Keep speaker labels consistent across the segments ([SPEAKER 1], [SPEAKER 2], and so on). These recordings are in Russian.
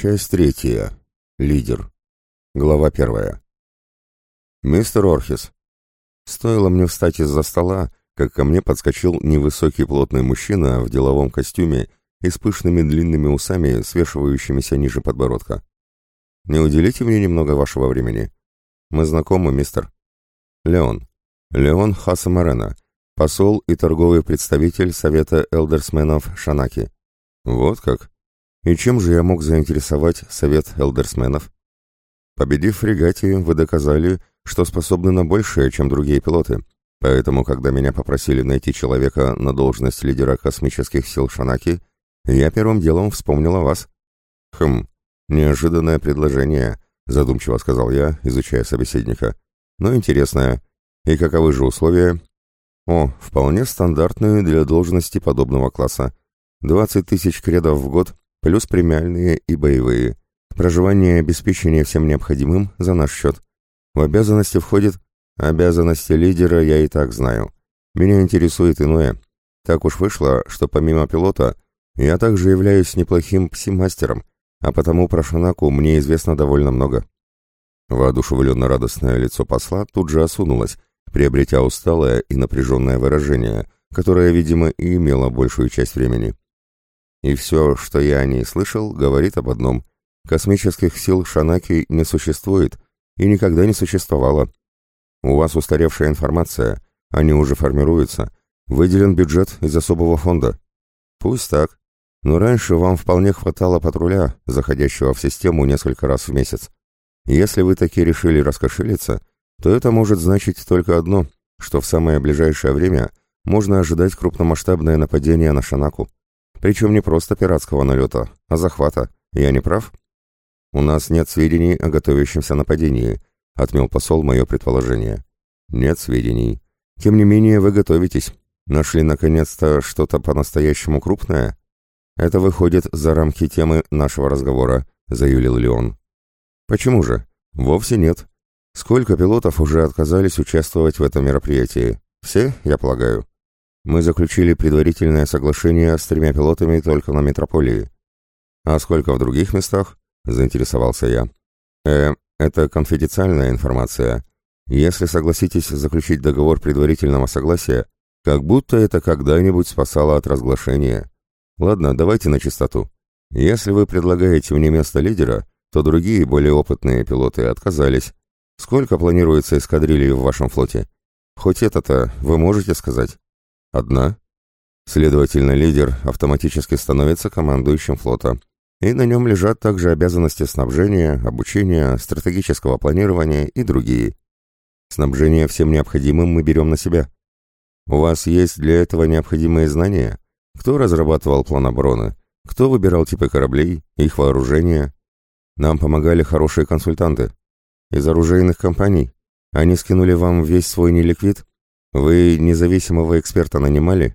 [SPEAKER 1] Часть третья. Лидер. Глава первая. «Мистер Орхис». Стоило мне встать из-за стола, как ко мне подскочил невысокий плотный мужчина в деловом костюме и с пышными длинными усами, свешивающимися ниже подбородка. «Не уделите мне немного вашего времени? Мы знакомы, мистер. Леон. Леон Хасамарена, посол и торговый представитель Совета Элдерсменов Шанаки». «Вот как? И чем же я мог заинтересовать Совет Элдерсменов? Победив в фрегате, вы доказали, что способны на большее, чем другие пилоты, поэтому, когда меня попросили найти человека на должность лидера космических сил Шанаки, я первым делом вспомнил о вас». Неожиданное предложение», — задумчиво сказал я, изучая собеседника. «Но интересное. И каковы же условия?» Вполне стандартные для должности подобного класса. 20 тысяч кредов в год, плюс премиальные и боевые. Проживание и обеспечение всем необходимым за наш счет. В обязанности входит... Обязанности лидера я и так знаю. Меня интересует иное. Так уж вышло, что помимо пилота, я также являюсь неплохим пси-мастером, а потому про Шанаку мне известно довольно много». Воодушевленно-радостное лицо посла тут же осунулось, приобретя усталое и напряженное выражение, которое, видимо, и имело большую часть времени. И все, что я о ней слышал, говорит об одном. Космических сил Шанаки не существует и никогда не существовало. У вас устаревшая информация, они уже формируются. Выделен бюджет из особого фонда. Пусть так, но раньше вам вполне хватало патруля, заходящего в систему несколько раз в месяц. Если вы таки решили раскошелиться, то это может значить только одно, что в самое ближайшее время можно ожидать крупномасштабное нападение на Шанаку. Причем не просто пиратского налета, а захвата. Я не прав? «У нас нет сведений о готовящемся нападении», — отмел посол мое предположение. «Нет сведений. Тем не менее, вы готовитесь. Нашли, наконец-то, что-то по-настоящему крупное?» «Это выходит за рамки темы нашего разговора», — заявил Леон. «Почему же? Вовсе нет. Сколько пилотов уже отказались участвовать в этом мероприятии? Все, я полагаю. Мы заключили предварительное соглашение с 3 пилотами только на метрополии. А сколько в других местах?» — заинтересовался я. Это конфиденциальная информация. Если согласитесь заключить договор предварительного согласия, как будто это когда-нибудь спасало от разглашения. Ладно, давайте на чистоту. Если вы предлагаете мне место лидера, то другие, более опытные пилоты отказались. Сколько планируется эскадрилий в вашем флоте? Хоть это-то вы можете сказать? 1. Следовательно, лидер автоматически становится командующим флота, и на нем лежат также обязанности снабжения, обучения, стратегического планирования и другие. Снабжение всем необходимым мы берем на себя. У вас есть для этого необходимые знания? Кто разрабатывал план обороны? Кто выбирал типы кораблей, их вооружение? Нам помогали хорошие консультанты. Из оружейных компаний. Они скинули вам весь свой неликвид? Вы независимого эксперта нанимали?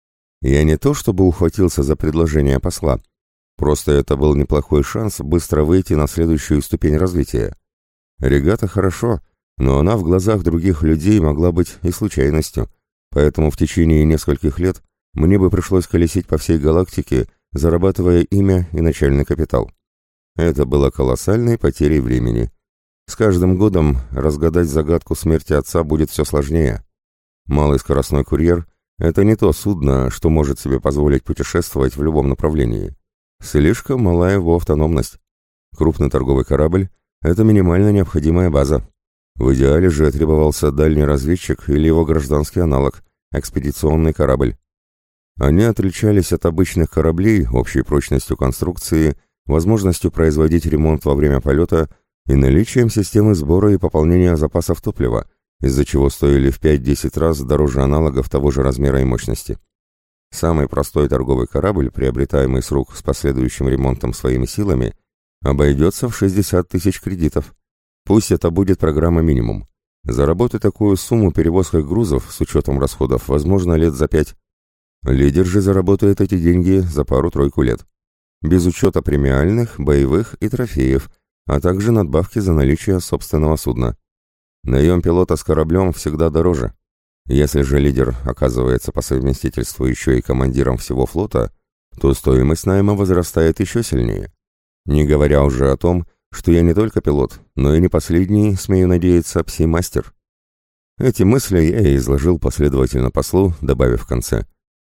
[SPEAKER 1] Я не то чтобы ухватился за предложение посла. Просто это был неплохой шанс быстро выйти на следующую ступень развития. Регата хорошо, но она в глазах других людей могла быть и случайностью, поэтому в течение нескольких лет мне бы пришлось колесить по всей галактике, зарабатывая имя и начальный капитал. Это было колоссальной потерей времени. С каждым годом разгадать загадку смерти отца будет все сложнее. Малый скоростной курьер — это не то судно, что может себе позволить путешествовать в любом направлении. Слишком мала его автономность. Крупный торговый корабль — это минимально необходимая база. В идеале же требовался дальний разведчик или его гражданский аналог — экспедиционный корабль. Они отличались от обычных кораблей общей прочностью конструкции, возможностью производить ремонт во время полета и наличием системы сбора и пополнения запасов топлива, из-за чего стоили в 5-10 раз дороже аналогов того же размера и мощности. Самый простой торговый корабль, приобретаемый с рук с последующим ремонтом своими силами, обойдется в 60 тысяч кредитов. Пусть это будет программа минимум. Заработать такую сумму перевозкой грузов с учетом расходов возможно лет за 5. Лидер же заработает эти деньги за пару-тройку лет. Без учета премиальных, боевых и трофеев, а также надбавки за наличие собственного судна. Наем пилота с кораблем всегда дороже. Если же лидер оказывается по совместительству еще и командиром всего флота, то стоимость найма возрастает еще сильнее. Не говоря уже о том, что я не только пилот, но и не последний, смею надеяться, пси-мастер. Эти мысли я и изложил последовательно послу, добавив в конце.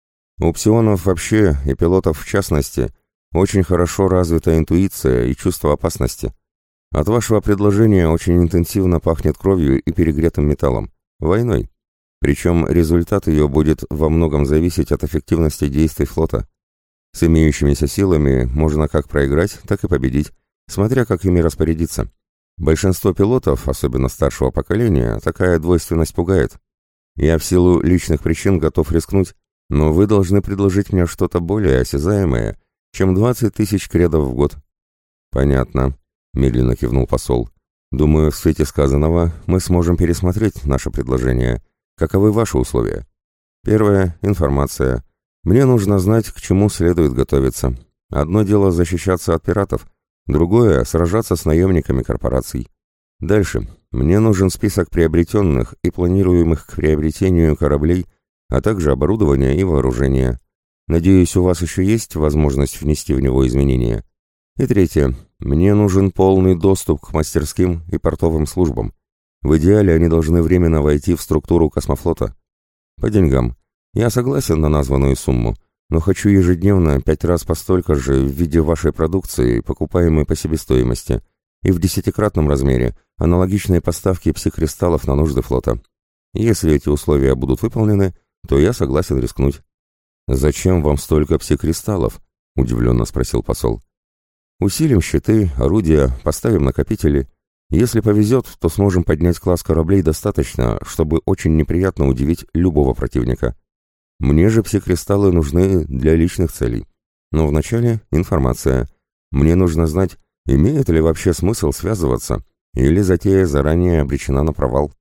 [SPEAKER 1] У псионов вообще, и пилотов в частности, очень хорошо развита интуиция и чувство опасности. От вашего предложения очень интенсивно пахнет кровью и перегретым металлом. Войной. Причем результат ее будет во многом зависеть от эффективности действий флота. С имеющимися силами можно как проиграть, так и победить, смотря как ими распорядиться. Большинство пилотов, особенно старшего поколения, такая двойственность пугает. Я в силу личных причин готов рискнуть, но вы должны предложить мне что-то более осязаемое, чем 20 тысяч кредов в год. Понятно, медленно кивнул посол. Думаю, в свете сказанного мы сможем пересмотреть наше предложение. Каковы ваши условия? Первое — информация. Мне нужно знать, к чему следует готовиться. Одно дело защищаться от пиратов, другое — сражаться с наемниками корпораций. Дальше. Мне нужен список приобретенных и планируемых к приобретению кораблей, а также оборудования и вооружения. Надеюсь, у вас еще есть возможность внести в него изменения. И третье. Мне нужен полный доступ к мастерским и портовым службам. В идеале они должны временно войти в структуру космофлота. По деньгам. Я согласен на названную сумму, но хочу ежедневно 5 раз по столько же в виде вашей продукции, покупаемой по себестоимости, и в 10-кратном размере аналогичные поставки пси-кристаллов на нужды флота. Если эти условия будут выполнены, то я согласен рискнуть. «Зачем вам столько пси-кристаллов?» — удивленно спросил посол. «Усилим щиты, орудия, поставим накопители. Если повезет, то сможем поднять класс кораблей достаточно, чтобы очень неприятно удивить любого противника. Мне же пси-кристаллы нужны для личных целей. Но вначале информация. Мне нужно знать, имеет ли вообще смысл связываться, или затея заранее обречена на провал.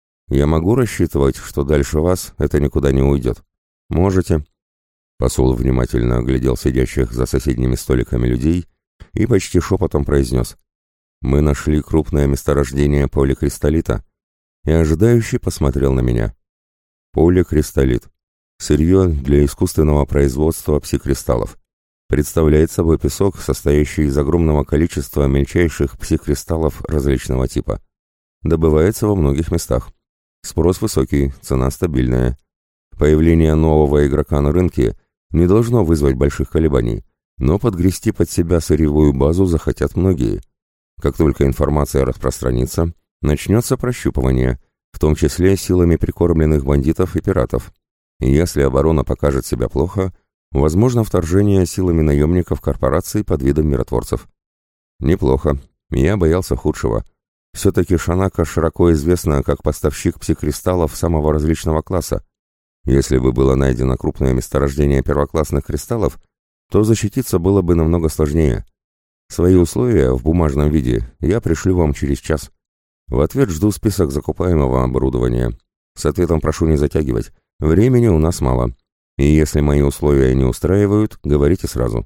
[SPEAKER 1] Я могу рассчитывать, что дальше вас это никуда не уйдет? Можете». Посол внимательно оглядел сидящих за соседними столиками людей и почти шепотом произнес: «Мы нашли крупное месторождение поликристаллита», и ожидающий посмотрел на меня. Поликристаллит. Сырье для искусственного производства пси-кристаллов. Представляет собой песок, состоящий из огромного количества мельчайших пси-кристаллов различного типа. Добывается во многих местах. Спрос высокий, цена стабильная. Появление нового игрока на рынке не должно вызвать больших колебаний, но подгрести под себя сырьевую базу захотят многие. Как только информация распространится, начнется прощупывание, в том числе силами прикормленных бандитов и пиратов. И если оборона покажет себя плохо, возможно вторжение силами наемников корпораций под видом миротворцев. Неплохо. Я боялся худшего. Все-таки Шанака широко известна как поставщик пси-кристаллов самого различного класса. Если бы было найдено крупное месторождение первоклассных кристаллов, то защититься было бы намного сложнее. Свои условия в бумажном виде я пришлю вам через час. В ответ жду список закупаемого оборудования. С ответом прошу не затягивать. Времени у нас мало. И если мои условия не устраивают, говорите сразу.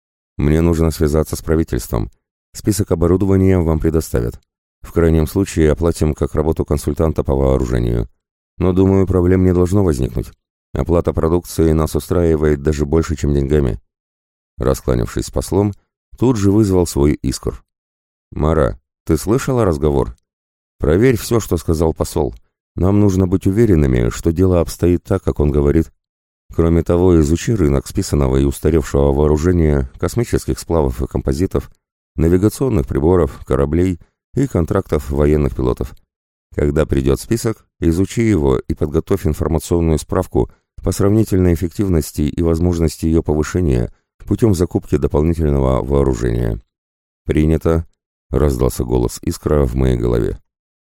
[SPEAKER 1] Мне нужно связаться с правительством. Список оборудования вам предоставят. В крайнем случае оплатим как работу консультанта по вооружению. Но, думаю, проблем не должно возникнуть. Оплата продукции нас устраивает даже больше, чем деньгами». Раскланявшись с послом, тут же вызвал свой искр. «Мара, ты слышала разговор? Проверь все, что сказал посол. Нам нужно быть уверенными, что дело обстоит так, как он говорит. Кроме того, изучи рынок списанного и устаревшего вооружения, космических сплавов и композитов, навигационных приборов, кораблей и контрактов военных пилотов. Когда придет список, изучи его и подготовь информационную справку по сравнительной эффективности и возможности ее повышения путем закупки дополнительного вооружения». «Принято», — раздался голос Искра в моей голове.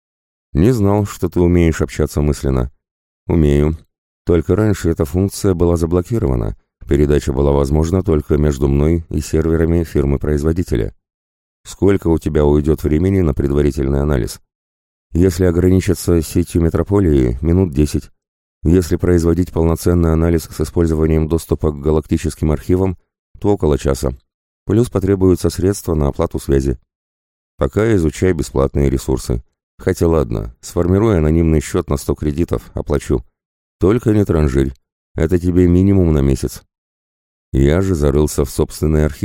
[SPEAKER 1] «Не знал, что ты умеешь общаться мысленно». «Умею. Только раньше эта функция была заблокирована. Передача была возможна только между мной и серверами фирмы-производителя. Сколько у тебя уйдет времени на предварительный анализ?» «Если ограничиться сетью метрополии, минут 10. Если производить полноценный анализ с использованием доступа к галактическим архивам, то около часа. Плюс потребуются средства на оплату связи. Пока изучай бесплатные ресурсы. Хотя ладно, сформируй анонимный счет на 100 кредитов, оплачу. Только не транжирь. Это тебе минимум на месяц». Я же зарылся в собственный архив,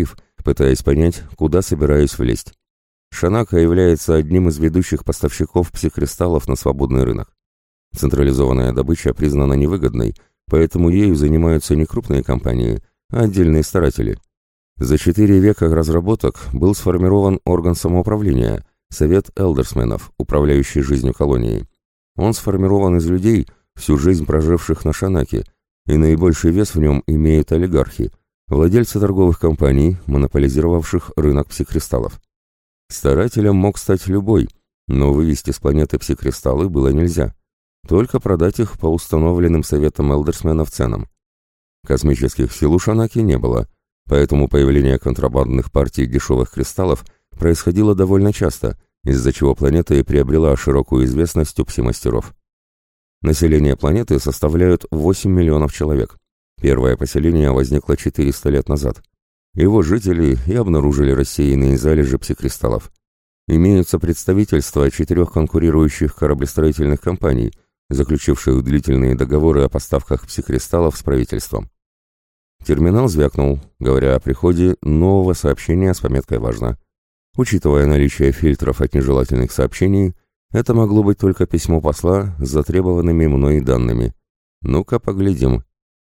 [SPEAKER 1] пытаясь понять, куда собираюсь влезть. Шанака является одним из ведущих поставщиков псикристаллов на свободный рынок. Централизованная добыча признана невыгодной, поэтому ею занимаются не крупные компании, а отдельные старатели. За 4 века разработок был сформирован орган самоуправления, Совет Элдерсменов, управляющий жизнью колонии. Он сформирован из людей, всю жизнь проживших на Шанаке, и наибольший вес в нем имеют олигархи, владельцы торговых компаний, монополизировавших рынок псикристаллов. Старателем мог стать любой, но вывести с планеты псикристаллы было нельзя, только продать их по установленным Советом Элдерсменов ценам. Космических сил у Шанаки не было, поэтому появление контрабандных партий дешевых кристаллов происходило довольно часто, из-за чего планета и приобрела широкую известность у пси-мастеров. Население планеты составляет 8 миллионов человек. Первое поселение возникло 400 лет назад. Его жители и обнаружили рассеянные залежи псикристаллов. Имеются представительства 4 конкурирующих кораблестроительных компаний, заключивших длительные договоры о поставках псикристаллов с правительством. Терминал звякнул, говоря о приходе нового сообщения с пометкой «Важно». Учитывая наличие фильтров от нежелательных сообщений, это могло быть только письмо посла с затребованными мной данными. Ну-ка поглядим.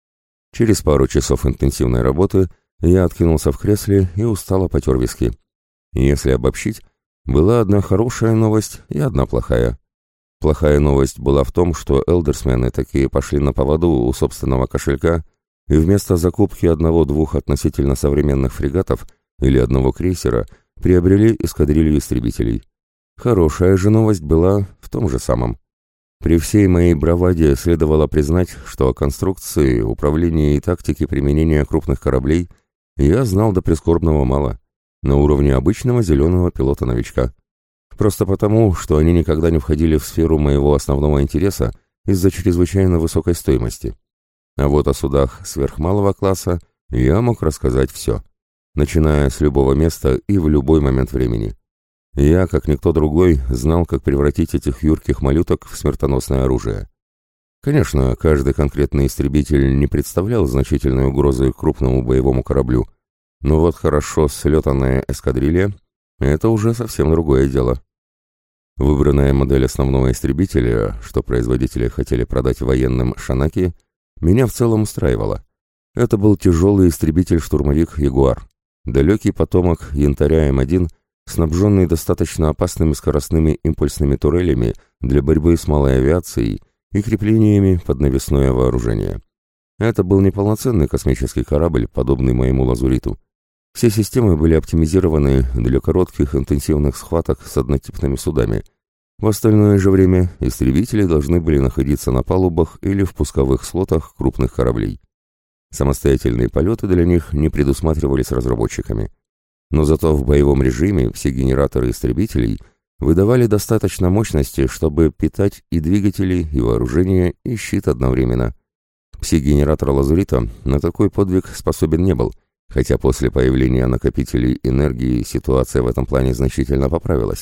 [SPEAKER 1] Через пару часов интенсивной работы я откинулся в кресле и устало потер виски. Если обобщить, была одна хорошая новость и одна плохая. Плохая новость была в том, что элдерсмены такие пошли на поводу у собственного кошелька и вместо закупки 1-2 относительно современных фрегатов или одного крейсера приобрели эскадрилью истребителей. Хорошая же новость была в том же самом. При всей моей браваде следовало признать, что о конструкции, управлении и тактике применения крупных кораблей я знал до прискорбного мало, на уровне обычного зеленого пилота-новичка. Просто потому, что они никогда не входили в сферу моего основного интереса из-за чрезвычайно высокой стоимости. А вот о судах сверхмалого класса я мог рассказать все, начиная с любого места и в любой момент времени. Я, как никто другой, знал, как превратить этих юрких малюток в смертоносное оружие. Конечно, каждый конкретный истребитель не представлял значительной угрозы крупному боевому кораблю, но вот хорошо слетанная эскадрилья — это уже совсем другое дело. Выбранная модель основного истребителя, что производители хотели продать военным Шанаки, меня в целом устраивала. Это был тяжелый истребитель-штурмовик «Ягуар», далекий потомок Янтаря М1, снабженный достаточно опасными скоростными импульсными турелями для борьбы с малой авиацией и креплениями под навесное вооружение. Это был неполноценный космический корабль, подобный моему «Лазуриту». Все системы были оптимизированы для коротких интенсивных схваток с однотипными судами. В остальное же время истребители должны были находиться на палубах или в пусковых слотах крупных кораблей. Самостоятельные полеты для них не предусматривались разработчиками. Но зато в боевом режиме все генераторы истребителей выдавали достаточно мощности, чтобы питать и двигатели, и вооружение, и щит одновременно. Пси-генератор «Лазурита» на такой подвиг способен не был, хотя после появления накопителей энергии ситуация в этом плане значительно поправилась.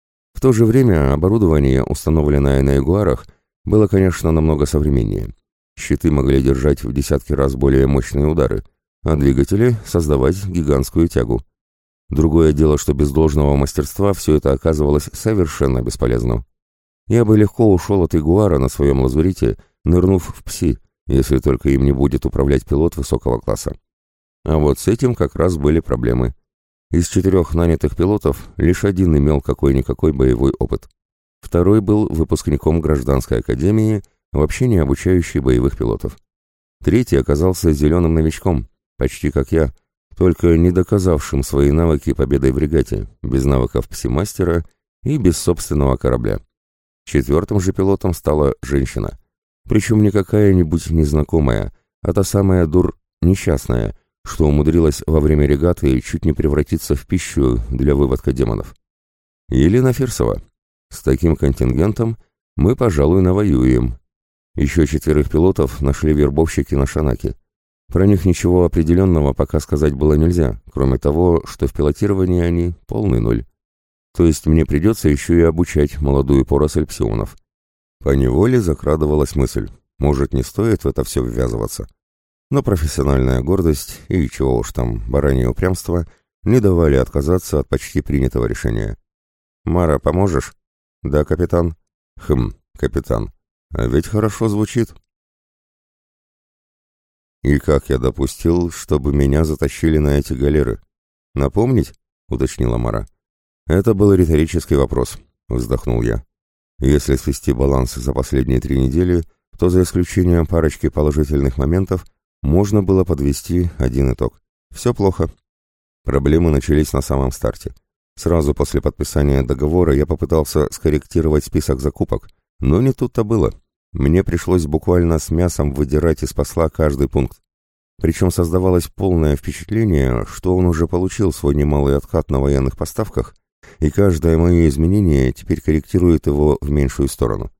[SPEAKER 1] В то же время оборудование, установленное на «Ягуарах», было, конечно, намного современнее. Щиты могли держать в десятки раз более мощные удары, а двигатели — создавать гигантскую тягу. Другое дело, что без должного мастерства все это оказывалось совершенно бесполезным. Я бы легко ушел от «Ягуара» на своем «Лазурите», нырнув в «Пси», если только им не будет управлять пилот высокого класса. А вот с этим как раз были проблемы. Из 4 нанятых пилотов лишь один имел какой-никакой боевой опыт. Второй был выпускником гражданской академии, вообще не обучающий боевых пилотов. Третий оказался зеленым новичком, почти как я, только не доказавшим свои навыки победой в регате, без навыков пси-мастера и без собственного корабля. 4-м же пилотом стала женщина. Причем не какая-нибудь незнакомая, а та самая несчастная, что умудрилась во время регаты чуть не превратиться в пищу для выводка демонов. Елена Фирсова. С таким контингентом мы, пожалуй, навоюем. Еще 4 пилотов нашли вербовщики на Шанаке. Про них ничего определенного пока сказать было нельзя, кроме того, что в пилотировании они полный ноль. То есть мне придется еще и обучать молодую поросль псионов. Поневоле закрадывалась мысль, может, не стоит в это все ввязываться. Но профессиональная гордость и, чего уж там, баранье упрямство не давали отказаться от почти принятого решения. «Мара, поможешь?» «Да, капитан». Капитан. А ведь хорошо звучит». «И как я допустил, чтобы меня затащили на эти галеры? Напомнить?» — уточнила Мара. «Это был риторический вопрос», — вздохнул я. «Если свести баланс за последние 3 недели, то за исключением парочки положительных моментов можно было подвести один итог. Все плохо». Проблемы начались на самом старте. Сразу после подписания договора я попытался скорректировать список закупок, но не тут-то было. Мне пришлось буквально с мясом выдирать из посла каждый пункт. Причем создавалось полное впечатление, что он уже получил свой немалый откат на военных поставках, и каждое мое изменение теперь корректирует его в меньшую сторону.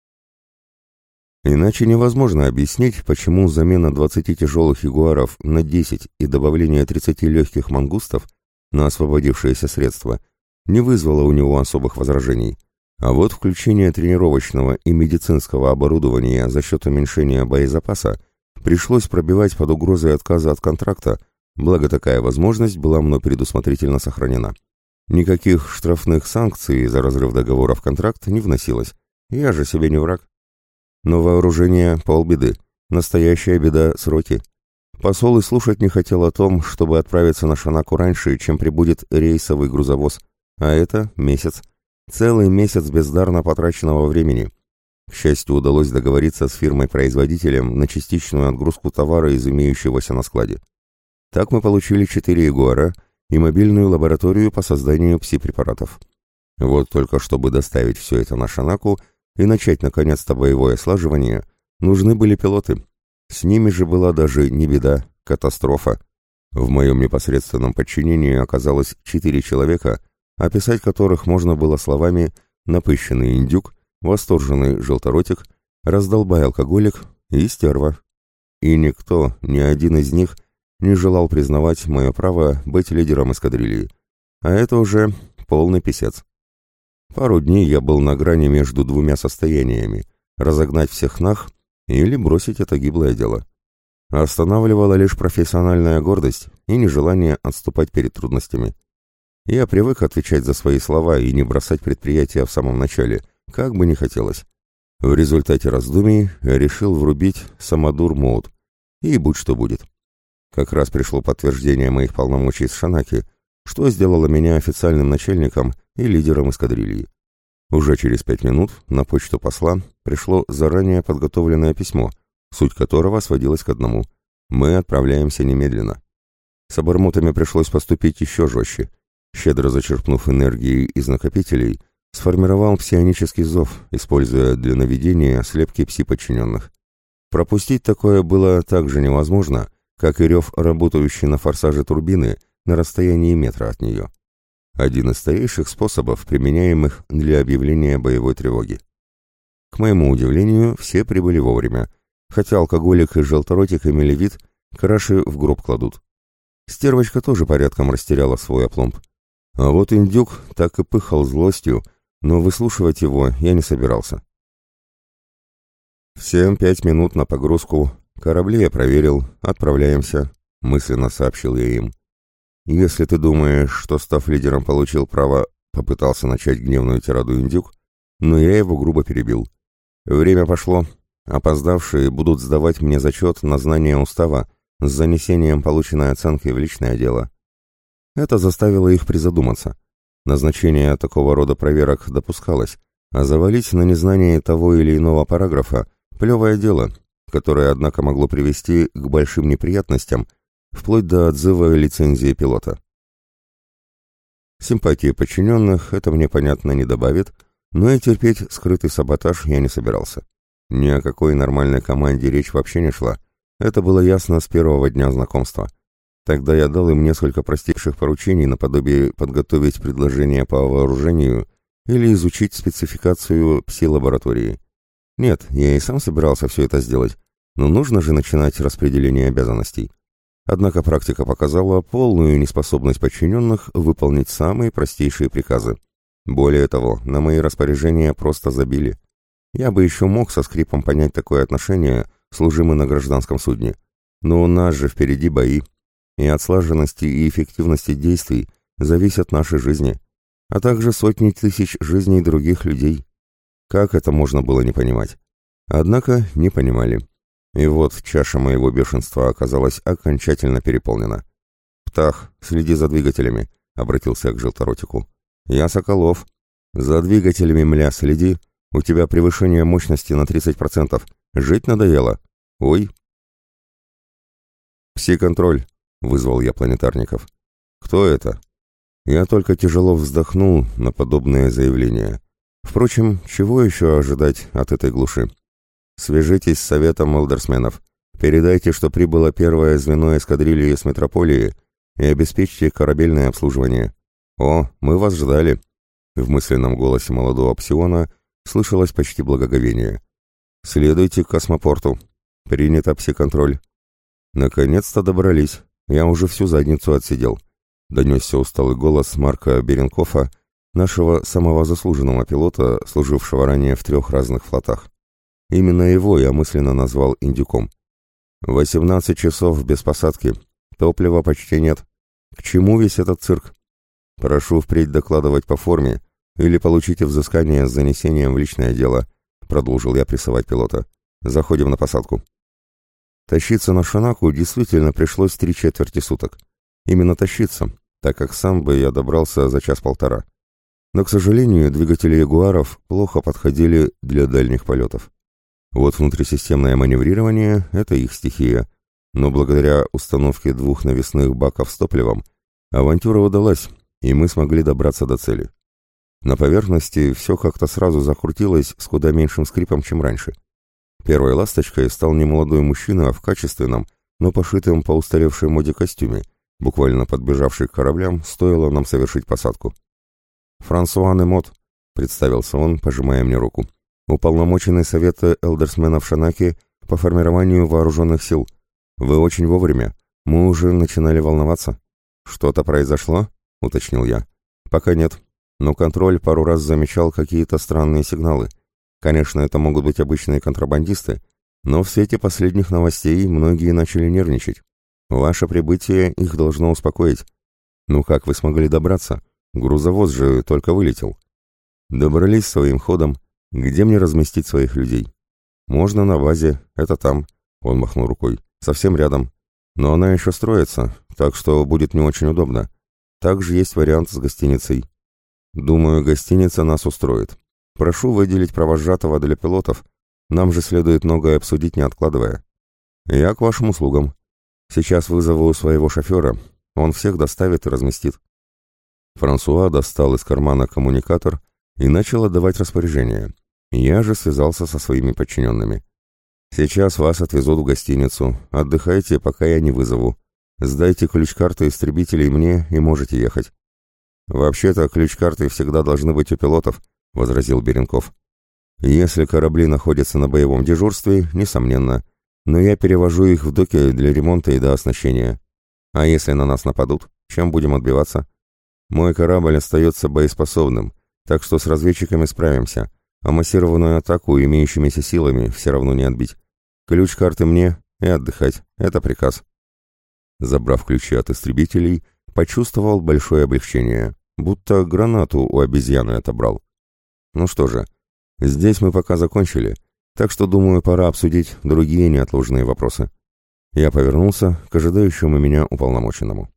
[SPEAKER 1] Иначе невозможно объяснить, почему замена 20 тяжелых ягуаров на 10 и добавление 30 легких мангустов на освободившиеся средства не вызвало у него особых возражений. А вот включение тренировочного и медицинского оборудования за счет уменьшения боезапаса пришлось пробивать под угрозой отказа от контракта, благо такая возможность была мной предусмотрительно сохранена. Никаких штрафных санкций за разрыв договора в контракт не вносилось, я же себе не враг. Но вооружение — полбеды, настоящая беда — сроки. Посол и слушать не хотел о том, чтобы отправиться на Шанаку раньше, чем прибудет рейсовый грузовоз, а это месяц. Целый месяц бездарно потраченного времени. К счастью, удалось договориться с фирмой-производителем на частичную отгрузку товара из имеющегося на складе. Так мы получили 4 ягуара и мобильную лабораторию по созданию пси-препаратов. Вот только чтобы доставить все это на Шанаку и начать наконец-то боевое слаживание, нужны были пилоты. С ними же была даже не беда, катастрофа. В моем непосредственном подчинении оказалось 4 человека, описать которых можно было словами «напыщенный индюк», «восторженный желторотик», «раздолбай алкоголик» и «стерва». И никто, ни один из них, не желал признавать мое право быть лидером эскадрильи. А это уже полный писец. Пару дней я был на грани между двумя состояниями — разогнать всех нах или бросить это гиблое дело. Останавливала лишь профессиональная гордость и нежелание отступать перед трудностями. Я привык отвечать за свои слова и не бросать предприятия в самом начале, как бы ни хотелось. В результате раздумий решил врубить самодур-мод, и будь что будет. Как раз пришло подтверждение моих полномочий с Шанаки, что сделало меня официальным начальником и лидером эскадрильи. Уже через 5 минут на почту посла пришло заранее подготовленное письмо, суть которого сводилась к одному: мы отправляемся немедленно. С обормотами пришлось поступить еще жестче. Щедро зачерпнув энергии из накопителей, сформировал псионический зов, используя для наведения слепки пси-подчиненных. Пропустить такое было так же невозможно, как и рев, работающий на форсаже турбины на расстоянии метра от нее. Один из старейших способов, применяемых для объявления боевой тревоги. К моему удивлению, все прибыли вовремя, хотя алкоголик и желторотик имели вид, краши в гроб кладут. Стервочка тоже порядком растеряла свой опломб. А вот индюк так и пыхал злостью, но выслушивать его я не собирался. «Всем 5 минут на погрузку. Корабли я проверил. Отправляемся», — мысленно сообщил я им. «Если ты думаешь, что, став лидером, получил право...» — попытался начать гневную тираду индюк, но я его грубо перебил. «Время пошло. Опоздавшие будут сдавать мне зачет на знание устава с занесением полученной оценки в личное дело». Это заставило их призадуматься. Назначение такого рода проверок допускалось, а завалить на незнание того или иного параграфа – плевое дело, которое, однако, могло привести к большим неприятностям, вплоть до отзыва лицензии пилота. Симпатии подчиненных это мне, понятно, не добавит, но и терпеть скрытый саботаж я не собирался. Ни о какой нормальной команде речь вообще не шла, это было ясно с первого дня знакомства. Тогда я дал им несколько простейших поручений наподобие подготовить предложение по вооружению или изучить спецификацию пси-лаборатории. Нет, я и сам собирался все это сделать, но нужно же начинать распределение обязанностей. Однако практика показала полную неспособность подчиненных выполнить самые простейшие приказы. Более того, на мои распоряжения просто забили. Я бы еще мог со скрипом понять такое отношение, служимый на гражданском судне. Но у нас же впереди бои. и от слаженности и эффективности действий зависят наши жизни, а также сотни тысяч жизней других людей. Как это можно было не понимать? Однако не понимали. И вот чаша моего бешенства оказалась окончательно переполнена. «Птах, следи за двигателями», — обратился я к желторотику. «Я Соколов. За двигателями, мля, следи. У тебя превышение мощности на 30%. Жить надоело? Ой». «Пси-контроль», — вызвал я планетарников. «Кто это?» Я только тяжело вздохнул на подобное заявление. Впрочем, чего еще ожидать от этой глуши? «Свяжитесь с советом элдерсменов. Передайте, что прибыло первое звено эскадрильи с метрополии, и обеспечьте корабельное обслуживание. О, мы вас ждали». В мысленном голосе молодого псиона слышалось почти благоговение. «Следуйте к космопорту. Принято, пси-контроль». Наконец-то добрались. Я уже всю задницу отсидел. Донесся усталый голос Марка Беренкофа, нашего самого заслуженного пилота, служившего ранее в 3 разных флотах. Именно его я мысленно назвал индюком. 18 часов без посадки. Топлива почти нет. К чему весь этот цирк? Прошу впредь докладывать по форме или получите взыскание с занесением в личное дело, продолжил я прессовать пилота. Заходим на посадку. Тащиться на Шанаку действительно пришлось 3/4 суток. Именно тащиться, так как сам бы я добрался за час-полтора. Но, к сожалению, двигатели ягуаров плохо подходили для дальних полетов. Вот внутрисистемное маневрирование — это их стихия, но благодаря установке 2 навесных баков с топливом авантюра удалась, и мы смогли добраться до цели. На поверхности все как-то сразу закрутилось с куда меньшим скрипом, чем раньше. Первой ласточкой стал немолодой мужчина в качественном, но пошитом по устаревшей моде костюме, буквально подбежавший к кораблям, стоило нам совершить посадку. «Франсуа Немот», — представился он, пожимая мне руку, — «уполномоченный совета элдерсменов Шанаки по формированию вооруженных сил. Вы очень вовремя. Мы уже начинали волноваться». «Что-то произошло?» — уточнил я. «Пока нет, но контроль пару раз замечал какие-то странные сигналы. Конечно, это могут быть обычные контрабандисты, но в свете последних новостей многие начали нервничать. Ваше прибытие их должно успокоить. Ну как вы смогли добраться? Грузовоз же только вылетел». «Добрались своим ходом. Где мне разместить своих людей?» «Можно на базе, это там», — он махнул рукой, — «совсем рядом. Но она еще строится, так что будет не очень удобно. Также есть вариант с гостиницей. Думаю, гостиница нас устроит. Прошу выделить провожатого для пилотов. Нам же следует многое обсудить, не откладывая. Я к вашим услугам. Сейчас вызову своего шофера. Он всех доставит и разместит». Франсуа достал из кармана коммуникатор и начал отдавать распоряжения. Я же связался со своими подчиненными. «Сейчас вас отвезут в гостиницу. Отдыхайте, пока я не вызову. Сдайте ключ-карты истребителей мне и можете ехать». «Вообще-то ключ-карты всегда должны быть у пилотов», — возразил Беренков. «Если корабли находятся на боевом дежурстве, несомненно, но я перевожу их в доки для ремонта и дооснащения. А если на нас нападут, чем будем отбиваться? Мой корабль остается боеспособным, так что с разведчиками справимся, а массированную атаку имеющимися силами все равно не отбить. Ключ-карты мне и отдыхать, это приказ». Забрав ключи от истребителей, почувствовал большое облегчение, будто гранату у обезьяны отобрал. Ну что же, здесь мы пока закончили, так что, думаю, пора обсудить другие неотложные вопросы. Я повернулся к ожидающему меня уполномоченному.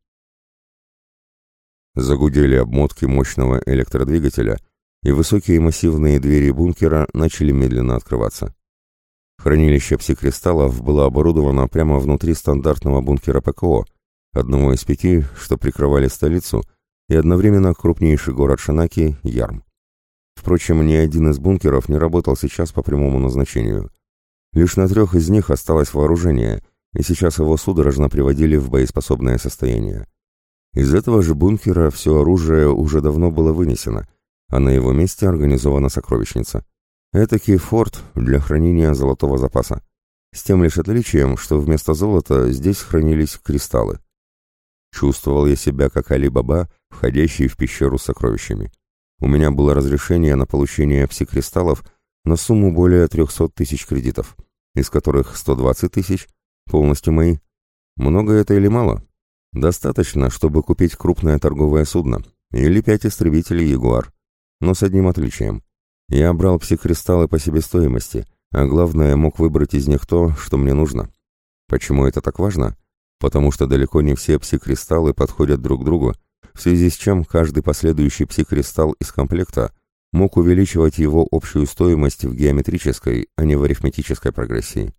[SPEAKER 1] Загудели обмотки мощного электродвигателя, и высокие массивные двери бункера начали медленно открываться. Хранилище пси-кристаллов было оборудовано прямо внутри стандартного бункера ПКО, одного из 5, что прикрывали столицу, и одновременно крупнейший город Шанаки — Ярм. Впрочем, ни один из бункеров не работал сейчас по прямому назначению. Лишь на 3 из них осталось вооружение, и сейчас его судорожно приводили в боеспособное состояние. Из этого же бункера все оружие уже давно было вынесено, а на его месте организована сокровищница. Этакий форт для хранения золотого запаса. С тем лишь отличием, что вместо золота здесь хранились кристаллы. Чувствовал я себя как Али-Баба, входящий в пещеру с сокровищами. У меня было разрешение на получение пси-кристаллов на сумму более 300 тысяч кредитов, из которых 120 тысяч полностью мои. Много это или мало? Достаточно, чтобы купить крупное торговое судно или 5 истребителей «Ягуар». Но с одним отличием. Я брал псикристаллы по себестоимости, а главное, мог выбрать из них то, что мне нужно. Почему это так важно? Потому что далеко не все псикристаллы подходят друг другу, в связи с чем каждый последующий псикристалл из комплекта мог увеличивать его общую стоимость в геометрической, а не в арифметической прогрессии.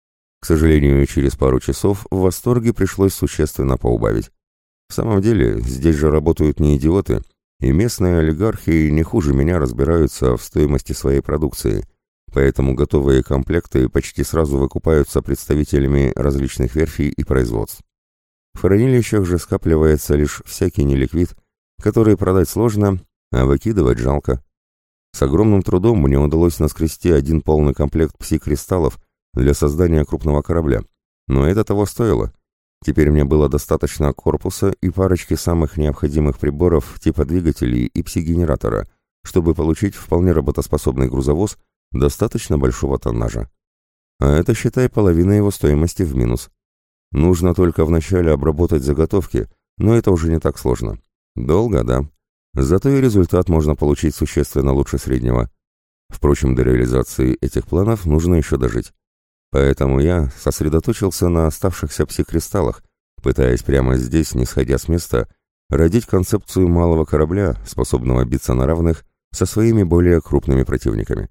[SPEAKER 1] К сожалению, через пару часов в восторге пришлось существенно поубавить. В самом деле, здесь же работают не идиоты, и местные олигархи не хуже меня разбираются в стоимости своей продукции, поэтому готовые комплекты почти сразу выкупаются представителями различных верфей и производств. В хранилищах же скапливается лишь всякий неликвид, который продать сложно, а выкидывать жалко. С огромным трудом мне удалось наскрести один полный комплект пси-кристаллов для создания крупного корабля, но это того стоило. Теперь мне было достаточно корпуса и парочки самых необходимых приборов типа двигателей и пси-генератора, чтобы получить вполне работоспособный грузовоз достаточно большого тоннажа. А это, считай, половина его стоимости в минус. Нужно только вначале обработать заготовки, но это уже не так сложно. Долго, да. Зато и результат можно получить существенно лучше среднего. Впрочем, до реализации этих планов нужно еще дожить. Поэтому я сосредоточился на оставшихся пси-кристаллах, пытаясь прямо здесь, не сходя с места, родить концепцию малого корабля, способного биться на равных со своими более крупными противниками.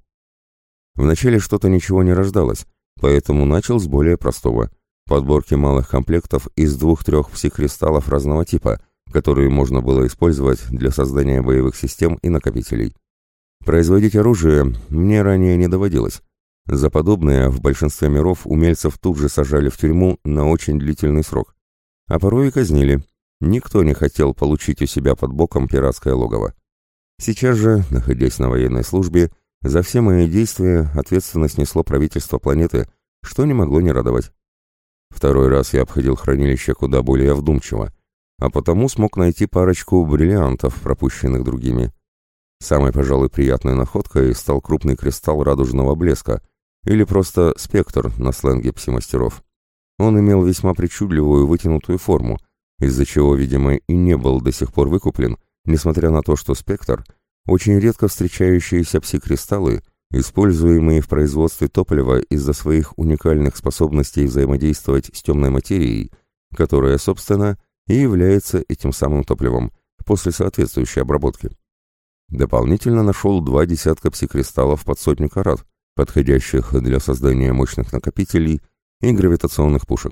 [SPEAKER 1] Вначале что-то ничего не рождалось, поэтому начал с более простого – подборки малых комплектов из 2-3 пси-кристаллов разного типа, которые можно было использовать для создания боевых систем и накопителей. Производить оружие мне ранее не доводилось. За подобное в большинстве миров умельцев тут же сажали в тюрьму на очень длительный срок. А порой и казнили. Никто не хотел получить у себя под боком пиратское логово. Сейчас же, находясь на военной службе, за все мои действия ответственность несло правительство планеты, что не могло не радовать. Второй раз я обходил хранилище куда более вдумчиво, а потому смог найти парочку бриллиантов, пропущенных другими. Самой, пожалуй, приятной находкой стал крупный кристалл радужного блеска, или просто спектр на сленге пси-мастеров. Он имел весьма причудливую вытянутую форму, из-за чего, видимо, и не был до сих пор выкуплен, несмотря на то, что спектр – очень редко встречающиеся пси-кристаллы, используемые в производстве топлива из-за своих уникальных способностей взаимодействовать с темной материей, которая, собственно, и является этим самым топливом после соответствующей обработки. Дополнительно нашел 2 десятка пси-кристаллов под 100 карат, подходящих для создания мощных накопителей и гравитационных пушек.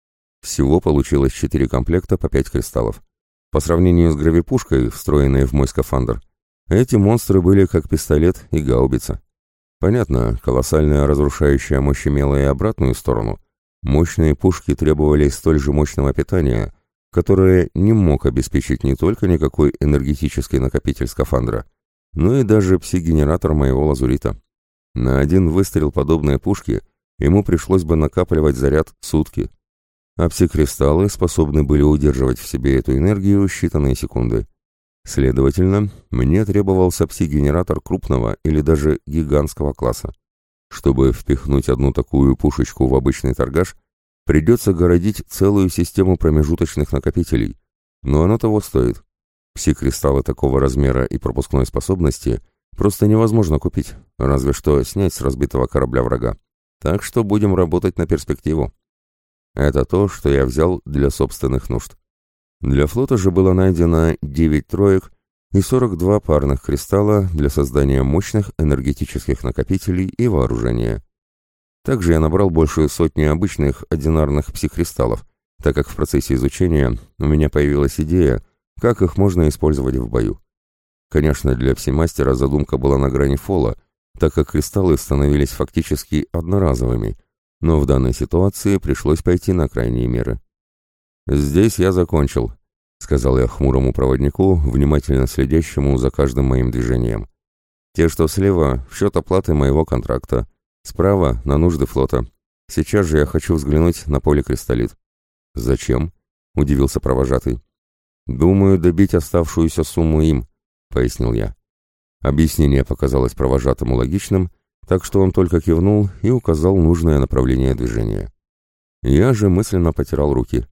[SPEAKER 1] Всего получилось 4 комплекта по 5 кристаллов. По сравнению с гравипушкой, встроенной в мой скафандр, эти монстры были как пистолет и гаубица. Понятно, колоссальная разрушающая мощь имела и обратную сторону. Мощные пушки требовали столь же мощного питания, которое не мог обеспечить не только никакой энергетический накопитель скафандра, но и даже пси-генератор моего лазурита. На один выстрел подобной пушки ему пришлось бы накапливать заряд сутки, а пси-кристаллы способны были удерживать в себе эту энергию считанные секунды. Следовательно, мне требовался пси-генератор крупного или даже гигантского класса. Чтобы впихнуть одну такую пушечку в обычный торгаш, придется городить целую систему промежуточных накопителей, но оно того стоит. Пси-кристаллы такого размера и пропускной способности просто невозможно купить, разве что снять с разбитого корабля врага. Так что будем работать на перспективу. Это то, что я взял для собственных нужд. Для флота же было найдено 9 троек и 42 парных кристалла для создания мощных энергетических накопителей и вооружения. Также я набрал больше сотни обычных одинарных пси-кристаллов, так как в процессе изучения у меня появилась идея, как их можно использовать в бою. Конечно, для пси-мастера задумка была на грани фола, так как кристаллы становились фактически одноразовыми, но в данной ситуации пришлось пойти на крайние меры. «Здесь я закончил», — сказал я хмурому проводнику, внимательно следящему за каждым моим движением. «Те, что слева, в счет оплаты моего контракта, справа — на нужды флота. Сейчас же я хочу взглянуть на поликристаллит». «Зачем?» — удивился провожатый. «Думаю, добить оставшуюся сумму им», — пояснил я. Объяснение показалось провожатому логичным, так что он только кивнул и указал нужное направление движения. Я же мысленно потирал руки.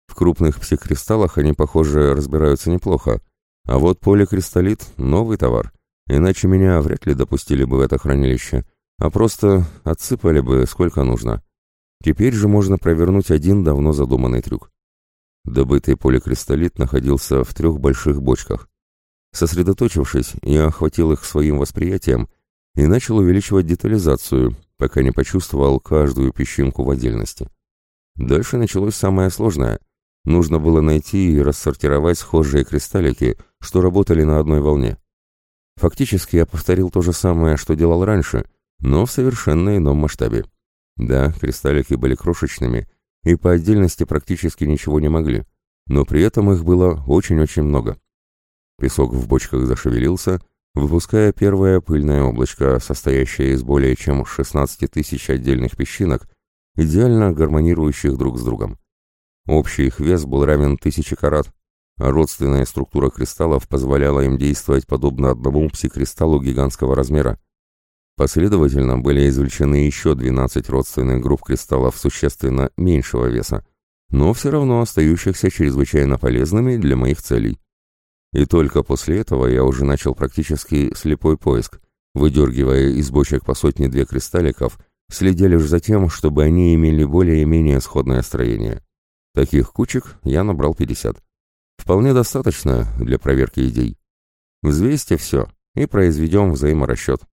[SPEAKER 1] В крупных псикристаллах они, похоже, разбираются неплохо, а вот поликристаллит — новый товар, иначе меня вряд ли допустили бы в это хранилище, а просто отсыпали бы сколько нужно. Теперь же можно провернуть один давно задуманный трюк. Добытый поликристаллит находился в 3 больших бочках. Сосредоточившись, я охватил их своим восприятием и начал увеличивать детализацию, пока не почувствовал каждую песчинку в отдельности. Дальше началось самое сложное. Нужно было найти и рассортировать схожие кристаллики, что работали на одной волне. Фактически я повторил то же самое, что делал раньше, но в совершенно ином масштабе. Да, кристаллики были крошечными и по отдельности практически ничего не могли, но при этом их было очень-очень много. Песок в бочках зашевелился, выпуская первое пыльное облачко, состоящее из более чем 16 тысяч отдельных песчинок, идеально гармонирующих друг с другом. Общий их вес был равен 1000 карат, а родственная структура кристаллов позволяла им действовать подобно одному псикристаллу гигантского размера. Последовательно были извлечены еще 12 родственных групп кристаллов существенно меньшего веса, но все равно остающихся чрезвычайно полезными для моих целей. И только после этого я уже начал практически слепой поиск, выдергивая из бочек по 100-2 кристалликов, следя лишь за тем, чтобы они имели более-менее сходное строение. Таких кучек я набрал 50. Вполне достаточно для проверки идей. Взвесьте все и произведем взаиморасчет.